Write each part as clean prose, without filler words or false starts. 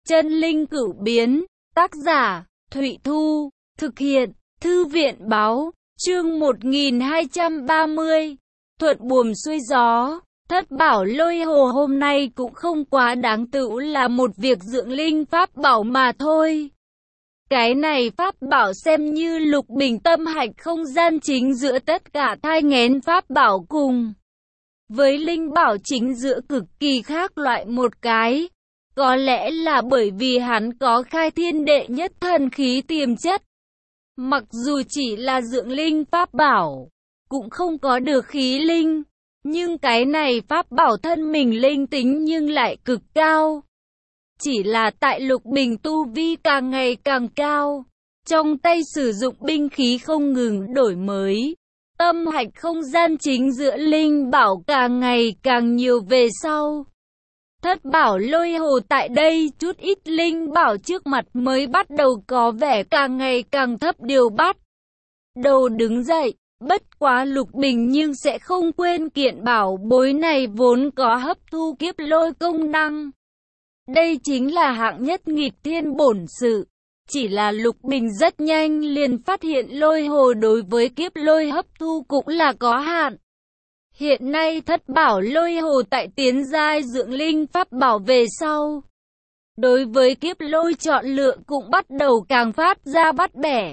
Chân linh cửu biến, tác giả, Thụy Thu, thực hiện, Thư viện báo, chương 1230, thuận buồm xuôi gió. Thất bảo lôi hồ hôm nay cũng không quá đáng, tựu là một việc dưỡng linh pháp bảo mà thôi. Cái này pháp bảo xem như Lục Bình tâm hạch không gian chính giữa tất cả thai nghén pháp bảo cùng với linh bảo chính giữa cực kỳ khác loại một cái. Có lẽ là bởi vì hắn có khai thiên đệ nhất thần khí tiềm chất. Mặc dù chỉ là dưỡng linh pháp bảo, cũng không có được khí linh, nhưng cái này pháp bảo thân mình linh tính nhưng lại cực cao. Chỉ là tại Lục Bình tu vi càng ngày càng cao, trong tay sử dụng binh khí không ngừng đổi mới. Tâm hạch không gian chính giữa linh bảo càng ngày càng nhiều về sau. Thất bảo lôi hồ tại đây chút ít linh bảo trước mặt mới bắt đầu có vẻ càng ngày càng thấp điều bắt đầu đứng dậy. Bất quá Lục Bình nhưng sẽ không quên kiện bảo bối này vốn có hấp thu kiếp lôi công năng. Đây chính là hạng nhất nghịch thiên bổn sự. Chỉ là Lục Bình rất nhanh liền phát hiện lôi hồ đối với kiếp lôi hấp thu cũng là có hạn. Hiện nay thất bảo lôi hồ tại tiến giai dưỡng linh pháp bảo về sau, đối với kiếp lôi chọn lựa cũng bắt đầu càng phát ra bắt bẻ.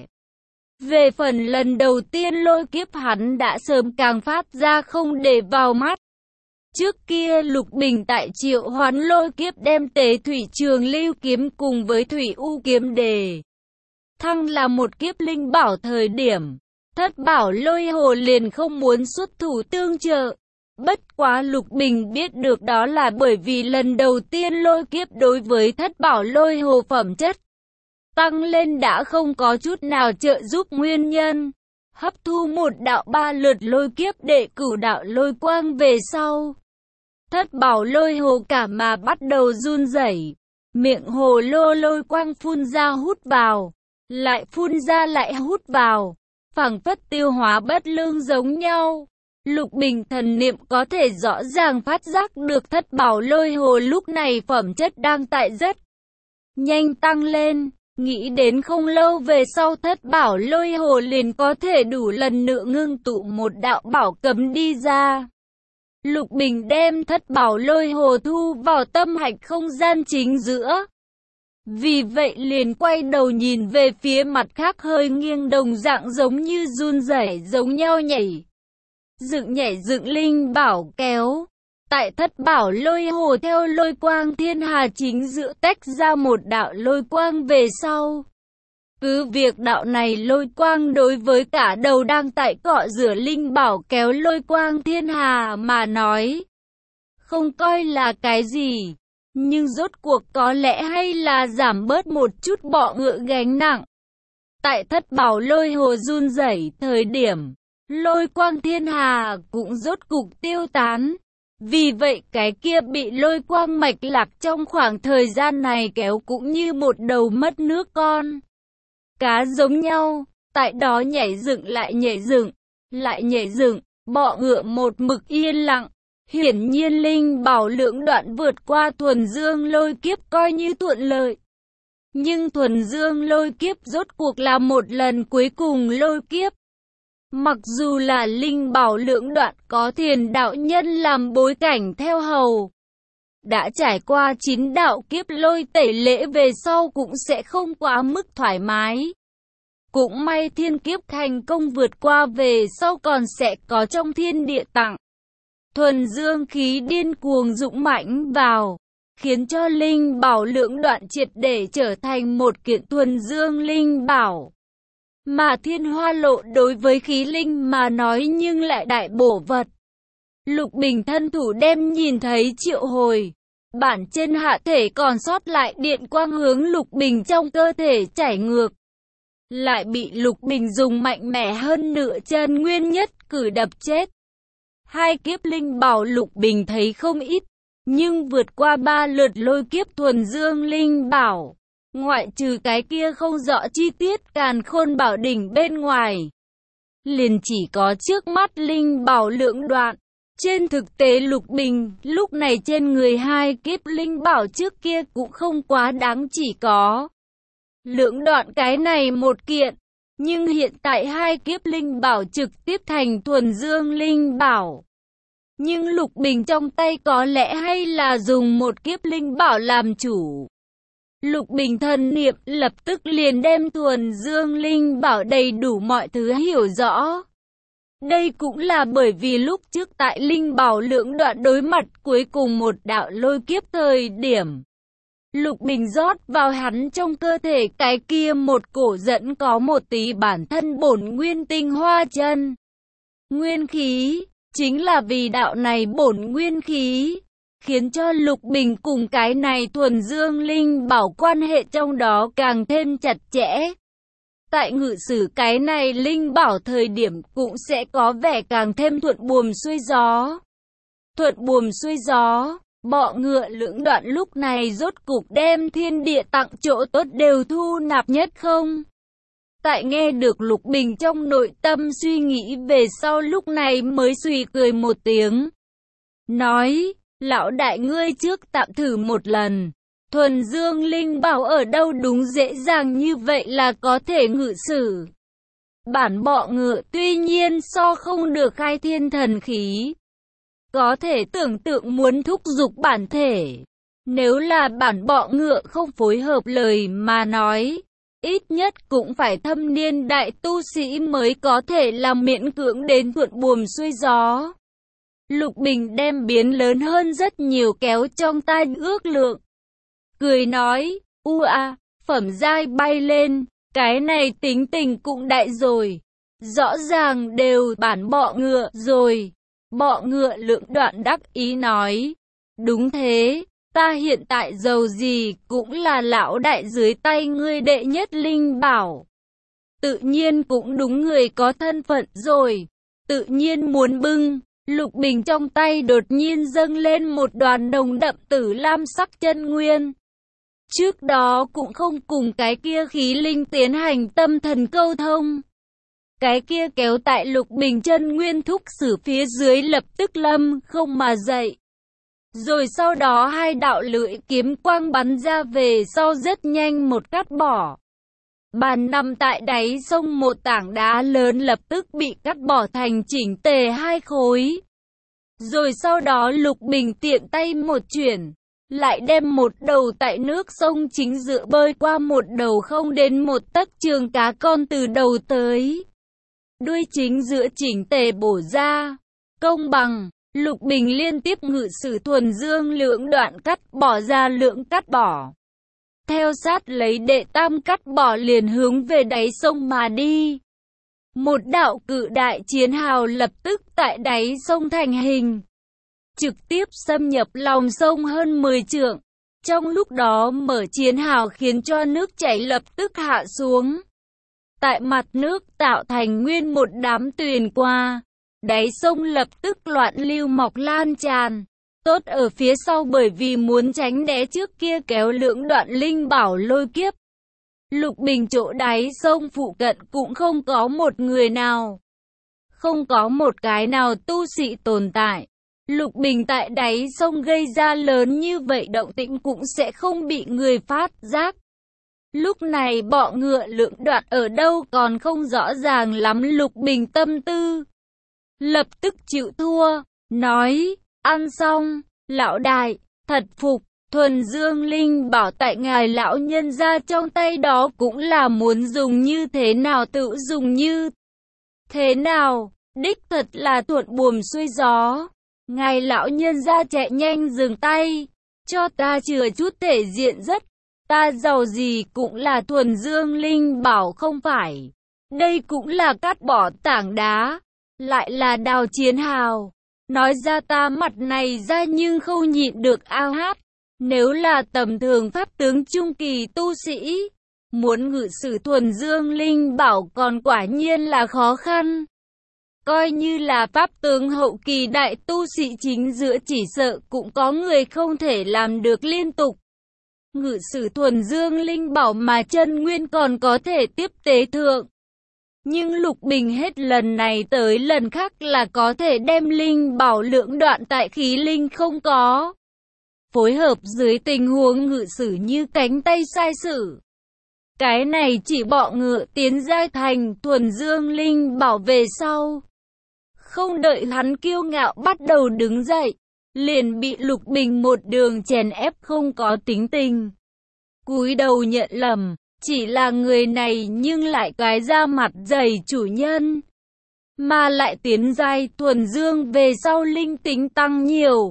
Về phần lần đầu tiên lôi kiếp hắn đã sớm càng phát ra không để vào mắt. Trước kia Lục Bình tại triệu hoán lôi kiếp đem tế thủy trường lưu kiếm cùng với thủy u kiếm đề thăng là một kiếp linh bảo thời điểm, thất bảo lôi hồ liền không muốn xuất thủ tương trợ. Bất quá Lục Bình biết được đó là bởi vì lần đầu tiên lôi kiếp đối với thất bảo lôi hồ phẩm chất tăng lên đã không có chút nào trợ giúp nguyên nhân. Hấp thu một đạo 3 lượt lôi kiếp để cửu đạo lôi quang về sau, thất bảo lôi hồ cả mà bắt đầu run rẩy, miệng hồ lô lôi quang phun ra hút vào, lại phun ra lại hút vào, phảng phất tiêu hóa bất lương giống nhau. Lục Bình thần niệm có thể rõ ràng phát giác được thất bảo lôi hồ lúc này phẩm chất đang tại rất nhanh tăng lên. Nghĩ đến không lâu về sau thất bảo lôi hồ liền có thể đủ lần nữa ngưng tụ một đạo bảo cấm đi ra. Lục Bình đem thất bảo lôi hồ thu vào tâm hạch không gian chính giữa. Vì vậy liền quay đầu nhìn về phía mặt khác hơi nghiêng đồng dạng giống như run rẩy giống nhau nhảy dựng linh bảo kéo. Tại thất bảo lôi hồ theo lôi quang thiên hà chính giữa tách ra một đạo lôi quang về sau. Cứ việc đạo này lôi quang đối với cả đầu đang tại cọ rửa linh bảo kéo lôi quang thiên hà mà nói không coi là cái gì, nhưng rốt cuộc có lẽ hay là giảm bớt một chút bọ ngựa gánh nặng. Tại thất bảo lôi hồ run rẩy thời điểm, lôi quang thiên hà cũng rốt cục tiêu tán. Vì vậy cái kia bị lôi quang mạch lạc trong khoảng thời gian này kéo cũng như một đầu mất nước con cá giống nhau, tại đó nhảy dựng lại nhảy dựng, bọ ngựa một mực yên lặng. Hiển nhiên linh bảo lưỡng đoạn vượt qua thuần dương lôi kiếp coi như thuận lợi. Nhưng thuần dương lôi kiếp rốt cuộc là một lần cuối cùng lôi kiếp. Mặc dù là linh bảo lưỡng đoạn có Thiền đạo nhân làm bối cảnh theo hầu, đã trải qua 9 đạo kiếp lôi tẩy lễ về sau cũng sẽ không quá mức thoải mái. Cũng may thiên kiếp thành công vượt qua về sau còn sẽ có trong thiên địa tặng thuần dương khí điên cuồng dũng mãnh vào, khiến cho linh bảo lưỡng đoạn triệt để trở thành một kiện thuần dương linh bảo. Mà thiên hoa lộ đối với khí linh mà nói nhưng lại đại bổ vật. Lục Bình thân thủ đem nhìn thấy triệu hồi bản trên hạ thể còn sót lại điện quang hướng Lục Bình trong cơ thể chảy ngược, lại bị Lục Bình dùng mạnh mẽ hơn nửa chân nguyên nhất cử đập chết. Hai kiếp linh bảo Lục Bình thấy không ít, nhưng vượt qua 3 lượt lôi kiếp thuần dương linh bảo, ngoại trừ cái kia không rõ chi tiết càn khôn bảo đỉnh bên ngoài, liền chỉ có trước mắt linh bảo lưỡng đoạn. Trên thực tế Lục Bình, lúc này trên người hai kiếp linh bảo trước kia cũng không quá đáng, chỉ có lưỡng đoạn cái này một kiện. Nhưng hiện tại hai kiếp linh bảo trực tiếp thành thuần dương linh bảo. Nhưng Lục Bình trong tay có lẽ hay là dùng một kiếp linh bảo làm chủ. Lục Bình thần niệm lập tức liền đem thuần dương linh bảo đầy đủ mọi thứ hiểu rõ. Đây cũng là bởi vì lúc trước tại linh bảo lưỡng đoạn đối mặt cuối cùng một đạo lôi kiếp thời điểm, Lục Bình rót vào hắn trong cơ thể cái kia một cổ dẫn có một tí bản thân bổn nguyên tinh hoa chân nguyên khí. Chính là vì đạo này bổn nguyên khí, khiến cho Lục Bình cùng cái này thuần dương linh bảo quan hệ trong đó càng thêm chặt chẽ. Tại ngự sử cái này linh bảo thời điểm cũng sẽ có vẻ càng thêm thuận buồm xuôi gió. Thuận buồm xuôi gió, bọ ngựa lưỡng đoạn lúc này rốt cục đem thiên địa tặng chỗ tốt đều thu nạp nhất không. Tại nghe được Lục Bình trong nội tâm suy nghĩ về sau lúc này mới suy cười một tiếng. Nói, lão đại ngươi trước tạm thử một lần. Thuần dương linh bảo ở đâu đúng dễ dàng như vậy là có thể ngự sử. Bản bọ ngựa tuy nhiên so không được khai thiên thần khí. Có thể tưởng tượng muốn thúc giục bản thể. Nếu là bản bọ ngựa không phối hợp lời mà nói, ít nhất cũng phải thâm niên đại tu sĩ mới có thể làm miễn cưỡng đến thuận buồm xuôi gió. Lục Bình đem biến lớn hơn rất nhiều kéo trong tay ước lượng. Cười nói, phẩm giai bay lên, cái này tính tình cũng đại rồi. Rõ ràng đều bản bọ ngựa rồi. Bọ ngựa lưỡng đoạn đắc ý nói, đúng thế, ta hiện tại giàu gì cũng là lão đại dưới tay ngươi đệ nhất linh bảo. Tự nhiên cũng đúng người có thân phận rồi, tự nhiên muốn bưng. Lục Bình trong tay đột nhiên dâng lên một đoàn nồng đậm tử lam sắc chân nguyên. Trước đó cũng không cùng cái kia khí linh tiến hành tâm thần câu thông. Cái kia kéo tại Lục Bình chân nguyên thúc sử phía dưới lập tức lâm không mà dậy. Rồi sau đó hai đạo lưỡi kiếm quang bắn ra về sau rất nhanh một cắt bỏ. Bàn nằm tại đáy sông một tảng đá lớn lập tức bị cắt bỏ thành chỉnh tề hai khối. Rồi sau đó Lục Bình tiện tay một chuyển, lại đem một đầu tại nước sông chính giữa bơi qua một đầu không đến một tấc trường cá con từ đầu tới đuôi chính giữa chỉnh tề bổ ra. Công bằng, Lục Bình liên tiếp ngự sử thuần dương lưỡng đoạn cắt bỏ ra lưỡng cắt bỏ. Theo sát lấy đệ tam cắt bỏ liền hướng về đáy sông mà đi. Một đạo cự đại chiến hào lập tức tại đáy sông thành hình. Trực tiếp xâm nhập lòng sông hơn 10 trượng. Trong lúc đó mở chiến hào khiến cho nước chảy lập tức hạ xuống. Tại mặt nước tạo thành nguyên một đám tuyền qua. Đáy sông lập tức loạn lưu mọc lan tràn. Tốt ở phía sau bởi vì muốn tránh né trước kia kéo lưỡng đoạn linh bảo lôi kiếp. Lục Bình chỗ đáy sông phụ cận cũng không có một người nào. Không có một cái nào tu sĩ tồn tại. Lục Bình tại đáy sông gây ra lớn như vậy động tĩnh cũng sẽ không bị người phát giác. Lúc này bọ ngựa lưỡng đoạn ở đâu còn không rõ ràng lắm Lục Bình tâm tư. Lập tức chịu thua, nói, ăn xong, lão đại, thật phục, thuần dương linh bảo tại ngài lão nhân ra trong tay đó cũng là muốn dùng như thế nào tự dùng như thế nào, đích thật là thuận buồm xuôi gió. Ngài lão nhân ra chạy nhanh dừng tay, cho ta chừa chút thể diện rất, ta giàu gì cũng là thuần dương linh bảo không phải. Đây cũng là cắt bỏ tảng đá, lại là đào chiến hào. Nói ra ta mặt này ra nhưng không nhịn được ao hát. Nếu là tầm thường pháp tướng trung kỳ tu sĩ, muốn ngự sử thuần dương linh bảo còn quả nhiên là khó khăn. Coi như là pháp tướng hậu kỳ đại tu sĩ chính giữa chỉ sợ cũng có người không thể làm được liên tục. Ngự sử thuần dương linh bảo mà chân nguyên còn có thể tiếp tế thượng. Nhưng Lục Bình hết lần này tới lần khác là có thể đem linh bảo lưỡng đoạn tại khí linh không có. Phối hợp dưới tình huống ngự sử như cánh tay sai sử. Cái này chỉ bọ ngựa tiến giai thành thuần dương linh bảo về sau. Không đợi hắn kiêu ngạo bắt đầu đứng dậy, liền bị Lục Bình một đường chèn ép không có tính tình. Cúi đầu nhận lầm, chỉ là người này nhưng lại cái da mặt dày chủ nhân. Mà lại tiến giai thuần dương về sau linh tính tăng nhiều.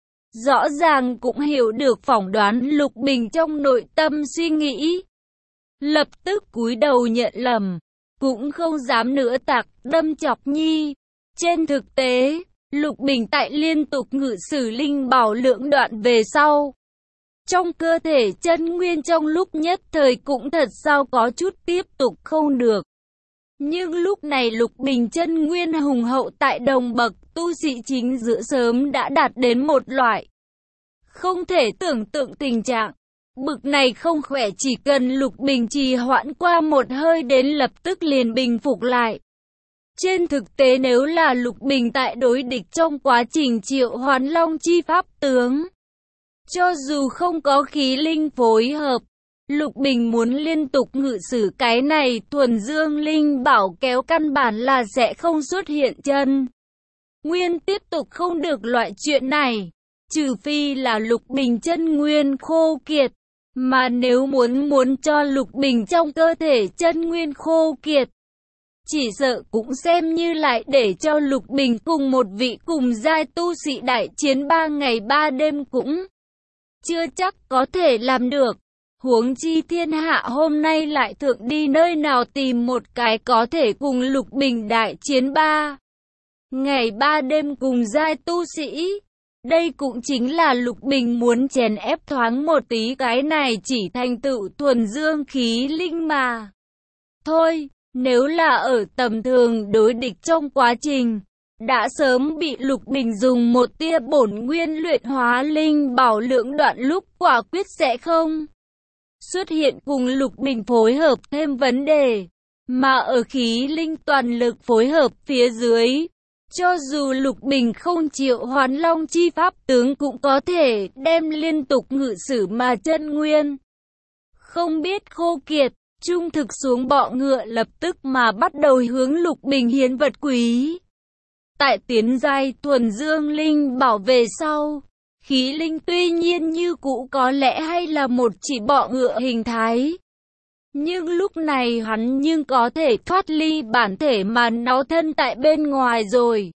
Rõ ràng cũng hiểu được phỏng đoán Lục Bình trong nội tâm suy nghĩ. Lập tức cúi đầu nhận lầm, cũng không dám nữa tạc đâm chọc nhi. Trên thực tế, Lục Bình tại liên tục ngự sử linh bảo lưỡng đoạn về sau. Trong cơ thể chân nguyên trong lúc nhất thời cũng thật sao có chút tiếp tục không được. Nhưng lúc này Lục Bình chân nguyên hùng hậu tại đồng bậc tu sĩ chính giữa sớm đã đạt đến một loại không thể tưởng tượng tình trạng. Bực này không khỏe chỉ cần Lục Bình trì hoãn qua một hơi đến lập tức liền bình phục lại. Trên thực tế nếu là Lục Bình tại đối địch trong quá trình triệu hoán long chi pháp tướng, cho dù không có khí linh phối hợp, Lục Bình muốn liên tục ngự sử cái này thuần dương linh bảo kéo căn bản là sẽ không xuất hiện chân nguyên tiếp tục không được loại chuyện này. Trừ phi là Lục Bình chân nguyên khô kiệt, mà nếu muốn cho Lục Bình trong cơ thể chân nguyên khô kiệt, chỉ sợ cũng xem như lại để cho Lục Bình cùng một vị cùng giai tu sĩ đại chiến 3 ngày 3 đêm cũng chưa chắc có thể làm được. Huống chi thiên hạ hôm nay lại thượng đi nơi nào tìm một cái có thể cùng Lục Bình đại chiến 3 ngày 3 đêm cùng giai tu sĩ. Đây cũng chính là Lục Bình muốn chèn ép thoáng một tí cái này chỉ thành tựu thuần dương khí linh mà. Thôi, nếu là ở tầm thường đối địch trong quá trình, đã sớm bị Lục Bình dùng một tia bổn nguyên luyện hóa linh bảo lưỡng đoạn lúc quả quyết sẽ không xuất hiện cùng Lục Bình phối hợp thêm vấn đề. Mà ở khí linh toàn lực phối hợp phía dưới, cho dù Lục Bình không triệu hoán long chi pháp tướng cũng có thể đem liên tục ngự sử mà chân nguyên không biết khô kiệt. Trung thực xuống bọ ngựa lập tức mà bắt đầu hướng Lục Bình hiến vật quý. Tại tiến giai thuần dương linh bảo về sau, khí linh tuy nhiên như cũ có lẽ hay là một chỉ bọ ngựa hình thái. Nhưng lúc này hắn nhưng có thể thoát ly bản thể mà nó thân tại bên ngoài rồi.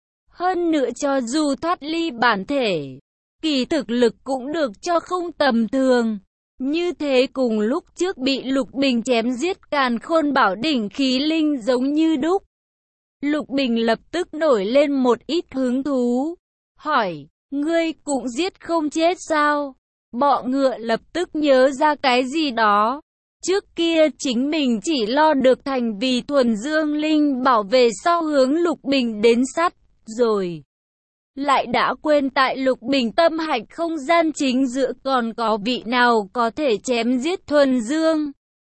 Hơn nữa cho dù thoát ly bản thể, kỳ thực lực cũng được cho không tầm thường. Như thế cùng lúc trước bị Lục Bình chém giết càn khôn bảo đỉnh khí linh giống như đúc. Lục Bình lập tức nổi lên một ít hứng thú. Hỏi, ngươi cũng giết không chết sao? Bọ ngựa lập tức nhớ ra cái gì đó. Trước kia chính mình chỉ lo được thành vì thuần dương linh bảo về sau hướng Lục Bình đến sát rồi. Lại đã quên tại Lục Bình tâm hạch không gian chính giữa còn có vị nào có thể chém giết thuần dương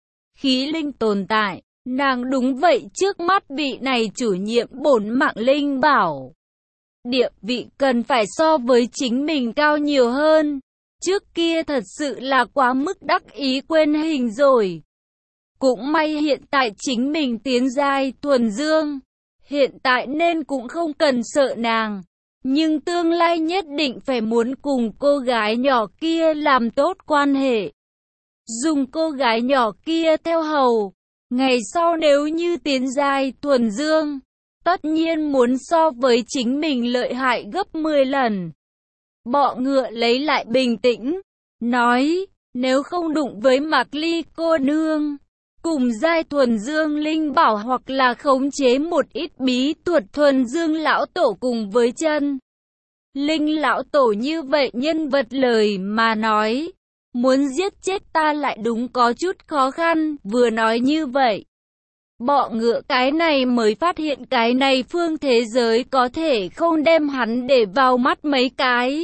khí linh tồn tại. Nàng đúng vậy trước mắt vị này chủ nhiệm bổn mạng linh bảo. Địa vị cần phải so với chính mình cao nhiều hơn. Trước kia thật sự là quá mức đắc ý quên hình rồi. Cũng may hiện tại chính mình tiến giai thuần dương. Hiện tại nên cũng không cần sợ nàng. Nhưng tương lai nhất định phải muốn cùng cô gái nhỏ kia làm tốt quan hệ. Dùng cô gái nhỏ kia theo hầu. Ngày sau nếu như tiến giai thuần dương, tất nhiên muốn so với chính mình lợi hại gấp 10 lần. Bọ ngựa lấy lại bình tĩnh, nói, nếu không đụng với Mạc Ly cô nương, cùng giai thuần dương linh bảo hoặc là khống chế một ít bí thuật thuần dương lão tổ cùng với chân linh lão tổ như vậy nhân vật lời mà nói, muốn giết chết ta lại đúng có chút khó khăn. Vừa nói như vậy, bọ ngựa cái này mới phát hiện cái này phương thế giới có thể không đem hắn để vào mắt mấy cái.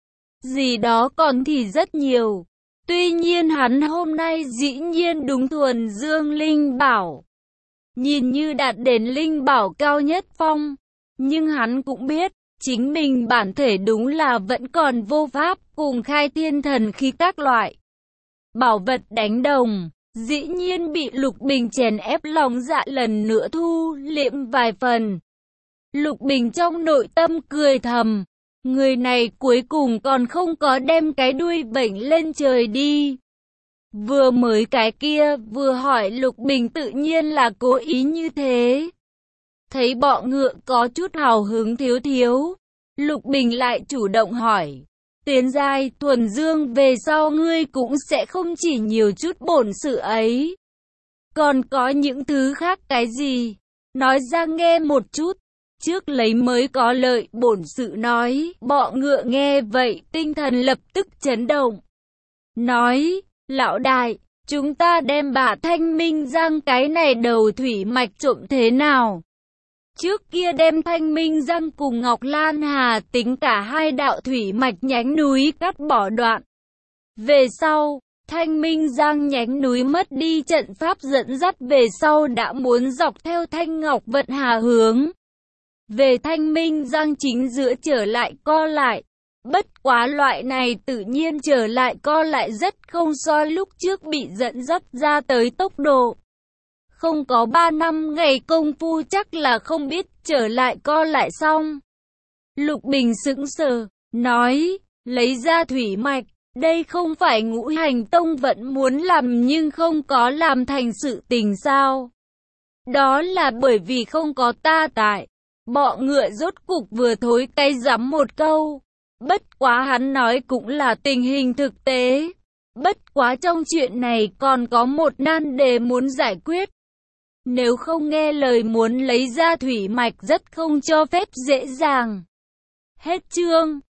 Gì đó còn thì rất nhiều. Tuy nhiên hắn hôm nay dĩ nhiên đúng thuần dương linh bảo. nhìn như đạt đến linh bảo cao nhất phong. Nhưng hắn cũng biết, chính mình bản thể đúng là vẫn còn vô pháp cùng khai thiên thần khí các loại bảo vật đánh đồng. Dĩ nhiên bị Lục Bình chèn ép lòng dạ lần nữa thu liễm vài phần. Lục Bình trong nội tâm cười thầm, người này cuối cùng còn không có đem cái đuôi vểnh lên trời đi. Vừa mới cái kia vừa hỏi Lục Bình tự nhiên là cố ý như thế. Thấy bọ ngựa có chút hào hứng thiếu thiếu, Lục Bình lại chủ động hỏi, tiến giai thuần dương về sau ngươi cũng sẽ không chỉ nhiều chút bổn sự ấy. Còn có những thứ khác cái gì? Nói ra nghe một chút, trước lấy mới có lợi. Bổn sự nói, bọ ngựa nghe vậy tinh thần lập tức chấn động. Nói, lão đại, chúng ta đem bả Thanh Minh Giang cái này đầu thủy mạch trộm thế nào? Trước kia đem Thanh Minh Giang cùng Ngọc Lan Hà tính cả hai đạo thủy mạch nhánh núi cắt bỏ đoạn. Về sau, Thanh Minh Giang nhánh núi mất đi trận pháp dẫn dắt về sau đã muốn dọc theo Thanh Ngọc Vận Hà hướng về Thanh Minh Giang chính giữa trở lại co lại. Bất quá loại này tự nhiên trở lại co lại rất không so lúc trước bị dẫn dắt ra tới tốc độ. Không có 3 năm ngày công phu chắc là không biết trở lại co lại xong. Lục Bình sững sờ, nói, lấy ra thủy mạch, đây không phải Ngũ Hành Tông vẫn muốn làm nhưng không có làm thành sự tình sao? Đó là bởi vì không có ta tại. Bọ ngựa rốt cục vừa thối cay rắm một câu. Bất quá hắn nói cũng là tình hình thực tế. Bất quá trong chuyện này còn có một nan đề muốn giải quyết. Nếu không nghe lời muốn lấy ra thủy mạch rất không cho phép dễ dàng. Hết chương.